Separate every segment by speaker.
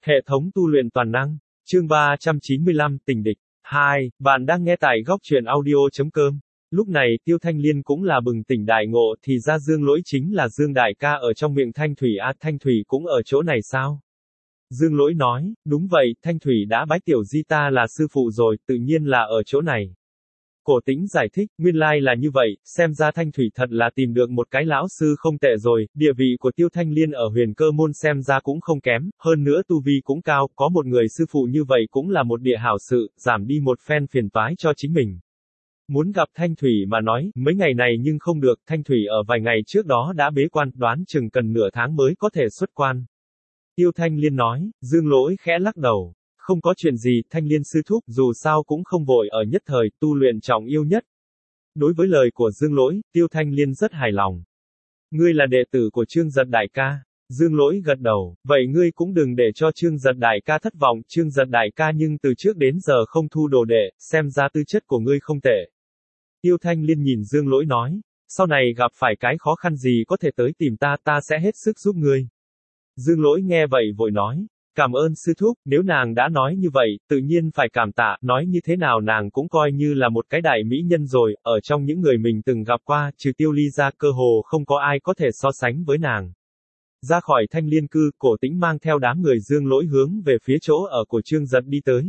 Speaker 1: Hệ thống tu luyện toàn năng. Chương 395, tình địch. 2. Bạn đang nghe tại góc truyện audio.com. Lúc này, Tiêu Thanh Liên cũng là bừng tỉnh đại ngộ, thì ra Dương Lỗi chính là Dương đại ca ở trong miệng Thanh Thủy à, Thanh Thủy cũng ở chỗ này sao? Dương Lỗi nói, đúng vậy, Thanh Thủy đã bái tiểu di ta là sư phụ rồi, tự nhiên là ở chỗ này. Cổ Tĩnh giải thích, nguyên lai là như vậy, xem ra Thanh Thủy thật là tìm được một cái lão sư không tệ rồi, địa vị của Tiêu Thanh Liên ở Huyền Cơ môn xem ra cũng không kém, hơn nữa tu vi cũng cao, có một người sư phụ như vậy cũng là một địa hảo sự, giảm đi một phen phiền toái cho chính mình. Muốn gặp Thanh Thủy mà nói, mấy ngày này nhưng không được, Thanh Thủy ở vài ngày trước đó đã bế quan, đoán chừng cần nửa tháng mới có thể xuất quan. Tiêu Thanh Liên nói, Dương Lỗi khẽ lắc đầu. Không có chuyện gì, Thanh Liên sư thúc, dù sao cũng không vội ở nhất thời, tu luyện trọng yêu nhất. Đối với lời của Dương Lỗi, Tiêu Thanh Liên rất hài lòng. Ngươi là đệ tử của Trương Giật đại ca. Dương Lỗi gật đầu, vậy ngươi cũng đừng để cho Trương Giật đại ca thất vọng, Trương Giật đại ca nhưng từ trước đến giờ không thu đồ đệ, xem ra tư chất của ngươi không tệ. Tiêu Thanh Liên nhìn Dương Lỗi nói, sau này gặp phải cái khó khăn gì có thể tới tìm ta, ta sẽ hết sức giúp ngươi. Dương Lỗi nghe vậy vội nói. Cảm ơn sư thúc, nếu nàng đã nói như vậy, tự nhiên phải cảm tạ, nói như thế nào nàng cũng coi như là một cái đại mỹ nhân rồi, ở trong những người mình từng gặp qua, trừ Tiêu Ly ra cơ hồ không có ai có thể so sánh với nàng. Ra khỏi Thanh Liên cư, Cổ Tĩnh mang theo đám người Dương Lỗi hướng về phía chỗ ở của Trương Giật đi tới.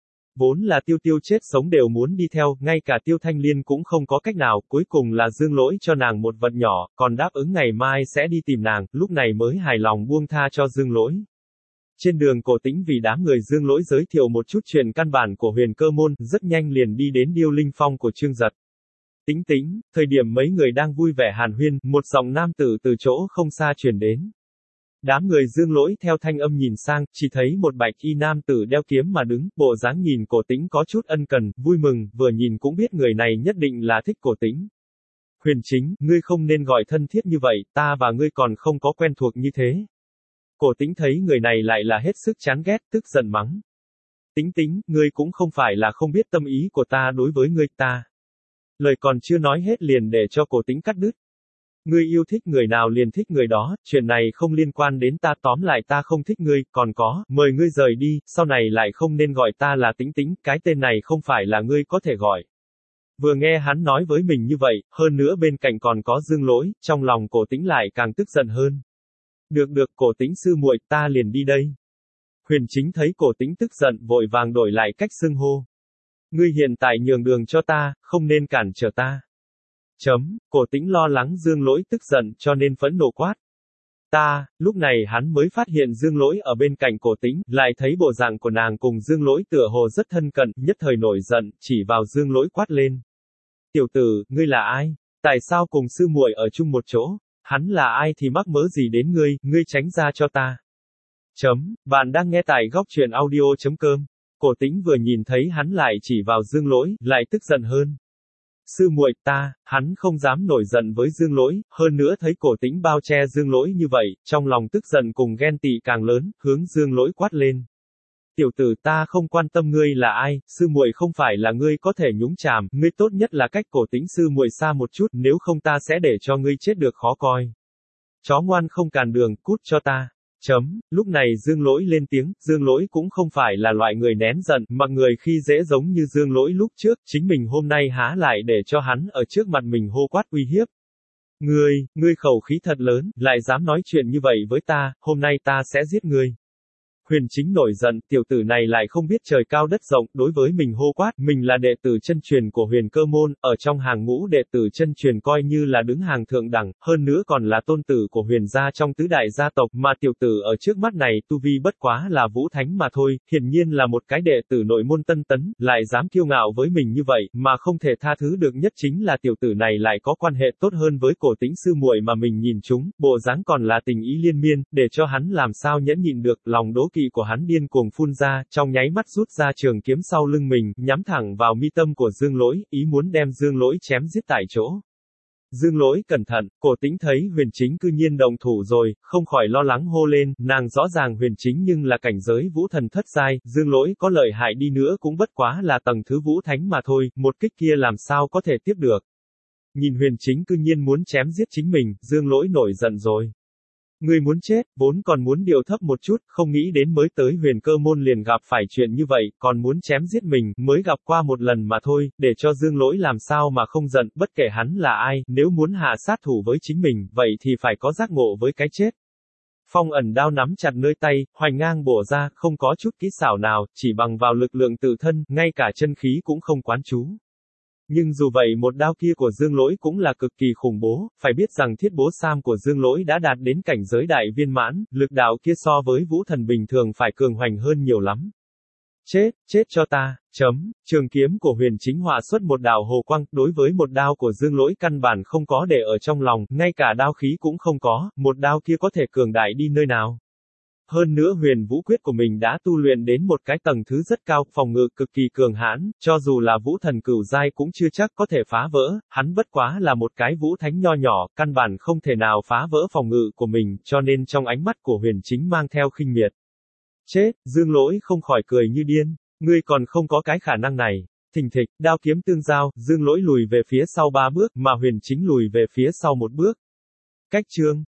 Speaker 1: Vốn là Tiêu Tiêu chết sống đều muốn đi theo, ngay cả Tiêu Thanh Liên cũng không có cách nào, cuối cùng là Dương Lỗi cho nàng một vật nhỏ, còn đáp ứng ngày mai sẽ đi tìm nàng, lúc này mới hài lòng buông tha cho Dương Lỗi. Trên đường Cổ Tĩnh vì đám người Dương Lỗi giới thiệu một chút chuyện căn bản của Huyền Cơ môn, rất nhanh liền đi đến Điêu Linh Phong của Trương Giật. Tính tính, thời điểm mấy người đang vui vẻ hàn huyên, một giọng nam tử từ chỗ không xa truyền đến. Đám người Dương Lỗi theo thanh âm nhìn sang, chỉ thấy một bạch y nam tử đeo kiếm mà đứng, bộ dáng nhìn Cổ Tĩnh có chút ân cần, vui mừng, vừa nhìn cũng biết người này nhất định là thích Cổ Tĩnh. Huyền Chính, ngươi không nên gọi thân thiết như vậy, ta và ngươi còn không có quen thuộc như thế. Cổ Tĩnh thấy người này lại là hết sức chán ghét, tức giận mắng. Tính tính, ngươi cũng không phải là không biết tâm ý của ta đối với ngươi ta. Lời còn chưa nói hết liền để cho Cổ Tĩnh cắt đứt. Ngươi yêu thích người nào liền thích người đó, chuyện này không liên quan đến ta, tóm lại ta không thích ngươi, còn có, mời ngươi rời đi, sau này lại không nên gọi ta là Tính tính, cái tên này không phải là ngươi có thể gọi. Vừa nghe hắn nói với mình như vậy, hơn nữa bên cạnh còn có Dương Lỗi, trong lòng Cổ Tĩnh lại càng tức giận hơn. Được, Cổ Tĩnh sư muội, ta liền đi đây. Huyền Chính thấy Cổ Tĩnh tức giận, vội vàng đổi lại cách xưng hô. Ngươi hiện tại nhường đường cho ta, không nên cản trở ta. Cổ Tĩnh lo lắng Dương Lỗi tức giận, cho nên phẫn nộ quát. Lúc này hắn mới phát hiện Dương Lỗi ở bên cạnh Cổ Tĩnh, lại thấy bộ dạng của nàng cùng Dương Lỗi tựa hồ rất thân cận, nhất thời nổi giận, chỉ vào Dương Lỗi quát lên. Tiểu tử, ngươi là ai? Tại sao cùng sư muội ở chung một chỗ? Hắn là ai thì mắc mớ gì đến ngươi, ngươi tránh ra cho ta. Bạn đang nghe tại góc truyện audio.com. Cổ Tĩnh vừa nhìn thấy hắn lại chỉ vào Dương Lỗi, lại tức giận hơn. Sư muội, hắn không dám nổi giận với Dương Lỗi, hơn nữa thấy Cổ Tĩnh bao che Dương Lỗi như vậy, trong lòng tức giận cùng ghen tị càng lớn, hướng Dương Lỗi quát lên. Tiểu tử, ta không quan tâm ngươi là ai, sư muội không phải là ngươi có thể nhúng chàm, ngươi tốt nhất là cách Cổ Tĩnh sư muội xa một chút, nếu không ta sẽ để cho ngươi chết được khó coi. Chó ngoan không cản đường, cút cho ta. Lúc này Dương Lỗi lên tiếng, Dương Lỗi cũng không phải là loại người nén giận, mà người khi dễ giống như Dương Lỗi lúc trước, chính mình hôm nay há lại để cho hắn ở trước mặt mình hô quát uy hiếp. Ngươi khẩu khí thật lớn, lại dám nói chuyện như vậy với ta, hôm nay ta sẽ giết ngươi. Huyền Chính nổi giận, tiểu tử này lại không biết trời cao đất rộng, đối với mình hô quát, mình là đệ tử chân truyền của Huyền Cơ môn, ở trong hàng ngũ đệ tử chân truyền coi như là đứng hàng thượng đẳng, hơn nữa còn là tôn tử của Huyền gia trong tứ đại gia tộc, mà tiểu tử ở trước mắt này tu vi bất quá là vũ thánh mà thôi, hiển nhiên là một cái đệ tử nội môn tân tấn, lại dám kiêu ngạo với mình như vậy, mà không thể tha thứ được nhất chính là tiểu tử này lại có quan hệ tốt hơn với Cổ Tĩnh sư muội mà mình nhìn chúng, bộ dáng còn là tình ý liên miên, để cho hắn làm sao nhẫn nhịn được, lòng đố kỵ của hắn điên cuồng phun ra, trong nháy mắt rút ra trường kiếm sau lưng mình, nhắm thẳng vào mi tâm của Dương Lỗi, ý muốn đem Dương Lỗi chém giết tại chỗ. Dương Lỗi cẩn thận, Cổ Tĩnh thấy Huyền Chính cư nhiên động thủ rồi, không khỏi lo lắng hô lên, nàng rõ ràng Huyền Chính nhưng là cảnh giới vũ thần thất giai, Dương Lỗi có lợi hại đi nữa cũng bất quá là tầng thứ vũ thánh mà thôi, một kích kia làm sao có thể tiếp được. Nhìn Huyền Chính cư nhiên muốn chém giết chính mình, Dương Lỗi nổi giận rồi. Ngươi muốn chết, vốn còn muốn điệu thấp một chút, không nghĩ đến mới tới Huyền Cơ môn liền gặp phải chuyện như vậy, còn muốn chém giết mình, mới gặp qua một lần mà thôi, để cho Dương Lỗi làm sao mà không giận, bất kể hắn là ai, nếu muốn hạ sát thủ với chính mình, vậy thì phải có giác ngộ với cái chết. Phong ẩn đao nắm chặt nơi tay, hoành ngang bổ ra, không có chút kỹ xảo nào, chỉ bằng vào lực lượng tự thân, ngay cả chân khí cũng không quán chú. Nhưng dù vậy một đao kia của Dương Lỗi cũng là cực kỳ khủng bố, phải biết rằng thiết bố sam của Dương Lỗi đã đạt đến cảnh giới đại viên mãn, lực đạo kia so với vũ thần bình thường phải cường hoành hơn nhiều lắm. Chết cho ta, trường kiếm của Huyền Chính họa xuất một đạo hồ quang, đối với một đao của Dương Lỗi căn bản không có để ở trong lòng, ngay cả đao khí cũng không có, một đao kia có thể cường đại đi nơi nào. Hơn nữa Huyền Vũ Quyết của mình đã tu luyện đến một cái tầng thứ rất cao, phòng ngự cực kỳ cường hãn, cho dù là vũ thần cửu giai cũng chưa chắc có thể phá vỡ, hắn bất quá là một cái vũ thánh nho nhỏ, căn bản không thể nào phá vỡ phòng ngự của mình, cho nên trong ánh mắt của Huyền Chính mang theo khinh miệt. Dương Lỗi không khỏi cười như điên, ngươi còn không có cái khả năng này. Thình thịch, đao kiếm tương giao, Dương Lỗi lùi về phía sau 3 bước, mà Huyền Chính lùi về phía sau 1 bước. Cách chương